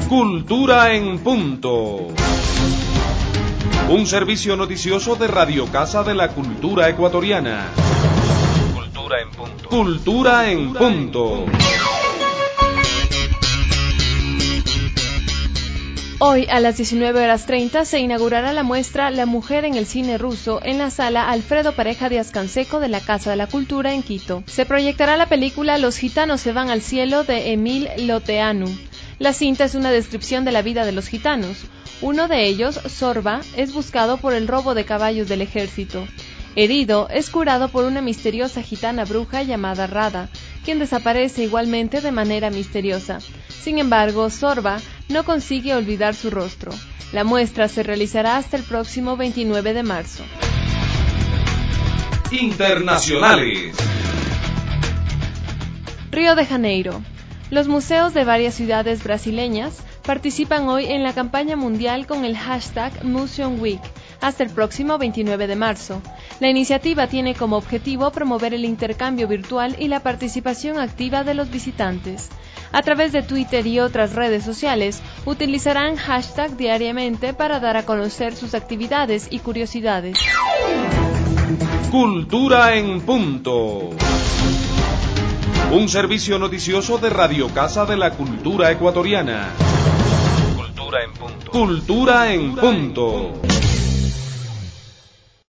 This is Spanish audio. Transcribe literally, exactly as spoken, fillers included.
Cultura en Punto. Un servicio noticioso de Radio Casa de la Cultura Ecuatoriana. Cultura en Punto. Cultura en Punto. Hoy a las diecinueve horas treinta se inaugurará la muestra La Mujer en el Cine Ruso en la sala Alfredo Pareja Díaz Canseco de la Casa de la Cultura en Quito. Se proyectará la película Los gitanos se van al cielo de Emil Loteanu. La cinta es una descripción de la vida de los gitanos. Uno de ellos, Sorba, es buscado por el robo de caballos del ejército. Herido, es curado por una misteriosa gitana bruja llamada Rada, quien desaparece igualmente de manera misteriosa. Sin embargo, Sorba no consigue olvidar su rostro. La muestra se realizará hasta el próximo veintinueve de marzo. Internacionales. Río de Janeiro. Los museos de varias ciudades brasileñas participan hoy en la campaña mundial con el hashtag Museum Week hasta el próximo veintinueve de marzo. La iniciativa tiene como objetivo promover el intercambio virtual y la participación activa de los visitantes. A través de Twitter y otras redes sociales, utilizarán hashtag diariamente para dar a conocer sus actividades y curiosidades. Cultura en Punto. Un servicio noticioso de Radio Casa de la Cultura Ecuatoriana. Cultura en Punto. Cultura en Punto.